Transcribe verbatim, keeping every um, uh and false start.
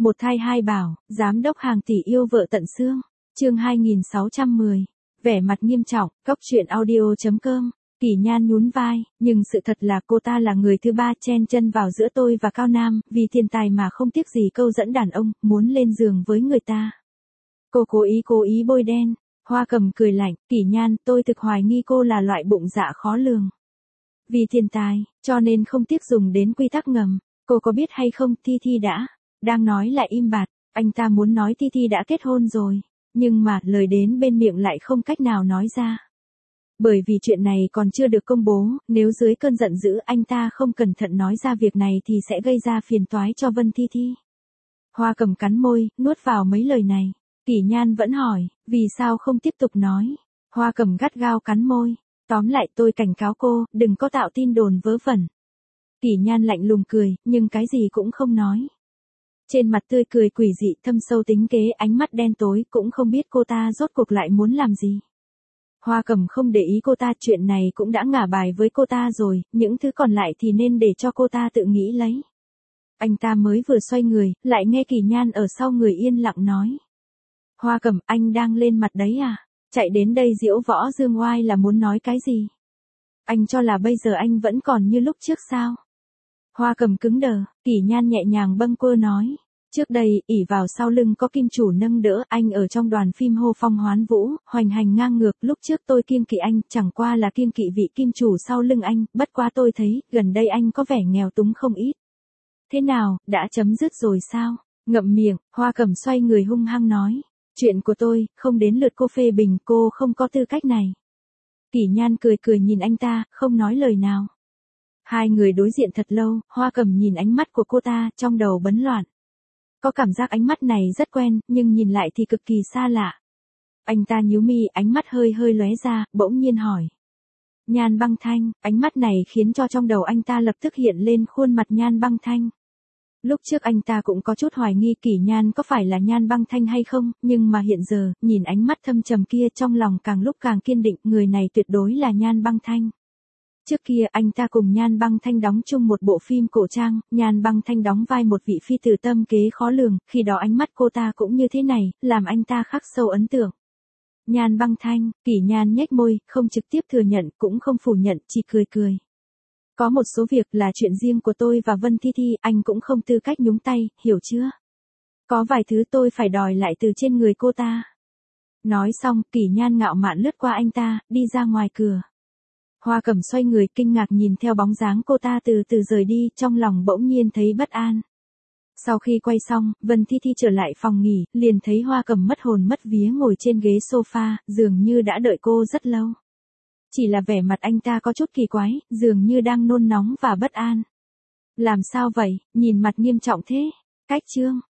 Một thai hai bảo, giám đốc hàng tỷ yêu vợ tận xương. Chương hai nghìn sáu trăm mười. Vẻ mặt nghiêm trọng, Cóc truyện audio chấm com. Kỷ Nhan nhún vai, nhưng sự thật là cô ta là người thứ ba chen chân vào giữa tôi và Cao Nam, vì tiền tài mà không tiếc gì câu dẫn đàn ông, muốn lên giường với người ta. Cô cố ý cố ý bôi đen. Hoa Cầm cười lạnh, Kỷ Nhan, tôi thực hoài nghi cô là loại bụng dạ khó lường. Vì tiền tài, cho nên không tiếc dùng đến quy tắc ngầm. Cô có biết hay không, Thi Thi đã. Đang nói lại im bặt, anh ta muốn nói Thi Thi đã kết hôn rồi. Nhưng mà, lời đến bên miệng lại không cách nào nói ra. Bởi vì chuyện này còn chưa được công bố, nếu dưới cơn giận dữ anh ta không cẩn thận nói ra việc này thì sẽ gây ra phiền toái cho Vân Thi Thi. Hoa Cầm cắn môi, nuốt vào mấy lời này. Kỷ Nhan vẫn hỏi, vì sao không tiếp tục nói. Hoa Cầm gắt gao cắn môi. Tóm lại tôi cảnh cáo cô, đừng có tạo tin đồn vớ vẩn. Kỷ Nhan lạnh lùng cười, nhưng cái gì cũng không nói. Trên mặt tươi cười quỷ dị thâm sâu tính kế, ánh mắt đen tối, cũng không biết cô ta rốt cuộc lại muốn làm gì. Hoa Cầm không để ý cô ta, chuyện này cũng đã ngả bài với cô ta rồi, những thứ còn lại thì nên để cho cô ta tự nghĩ lấy. Anh ta mới vừa xoay người, lại nghe Kỷ Nhan ở sau người yên lặng nói. Hoa Cầm, anh đang lên mặt đấy à? Chạy đến đây diễu võ dương oai là muốn nói cái gì? Anh cho là bây giờ anh vẫn còn như lúc trước sao? Hoa Cầm cứng đờ, Kỷ Nhan nhẹ nhàng bâng quơ nói. Trước đây, ỷ vào sau lưng có kim chủ nâng đỡ, anh ở trong đoàn phim hô phong hoán vũ, hoành hành ngang ngược, lúc trước tôi kiêng kỵ anh, chẳng qua là kiêng kỵ vị kim chủ sau lưng anh, bất quá tôi thấy, gần đây anh có vẻ nghèo túng không ít. Thế nào, đã chấm dứt rồi sao? Ngậm miệng, Hoa Cầm xoay người hung hăng nói. Chuyện của tôi, không đến lượt cô phê bình, cô không có tư cách này. Kỷ Nhan cười cười nhìn anh ta, không nói lời nào. Hai người đối diện thật lâu, Hoa Cầm nhìn ánh mắt của cô ta, trong đầu bấn loạn. Có cảm giác ánh mắt này rất quen, nhưng nhìn lại thì cực kỳ xa lạ. Anh ta nhíu mi, ánh mắt hơi hơi lóe ra, bỗng nhiên hỏi. Nhan Băng Thanh, ánh mắt này khiến cho trong đầu anh ta lập tức hiện lên khuôn mặt Nhan Băng Thanh. Lúc trước anh ta cũng có chút hoài nghi Kỷ Nhan có phải là Nhan Băng Thanh hay không, nhưng mà hiện giờ, nhìn ánh mắt thâm trầm kia trong lòng càng lúc càng kiên định, người này tuyệt đối là Nhan Băng Thanh. Trước kia anh ta cùng Nhan Băng Thanh đóng chung một bộ phim cổ trang, Nhan Băng Thanh đóng vai một vị phi tử tâm kế khó lường, khi đó ánh mắt cô ta cũng như thế này, làm anh ta khắc sâu ấn tượng. Nhan Băng Thanh, Kỷ Nhan nhếch môi, không trực tiếp thừa nhận, cũng không phủ nhận, chỉ cười cười. Có một số việc là chuyện riêng của tôi và Vân Thi Thi, anh cũng không tư cách nhúng tay, hiểu chưa? Có vài thứ tôi phải đòi lại từ trên người cô ta. Nói xong, Kỷ Nhan ngạo mạn lướt qua anh ta, đi ra ngoài cửa. Hoa Cầm xoay người kinh ngạc nhìn theo bóng dáng cô ta từ từ rời đi, trong lòng bỗng nhiên thấy bất an. Sau khi quay xong, Vân Thi Thi trở lại phòng nghỉ, liền thấy Hoa Cầm mất hồn mất vía ngồi trên ghế sofa, dường như đã đợi cô rất lâu. Chỉ là vẻ mặt anh ta có chút kỳ quái, dường như đang nôn nóng và bất an. Làm sao vậy, nhìn mặt nghiêm trọng thế? Cách chương.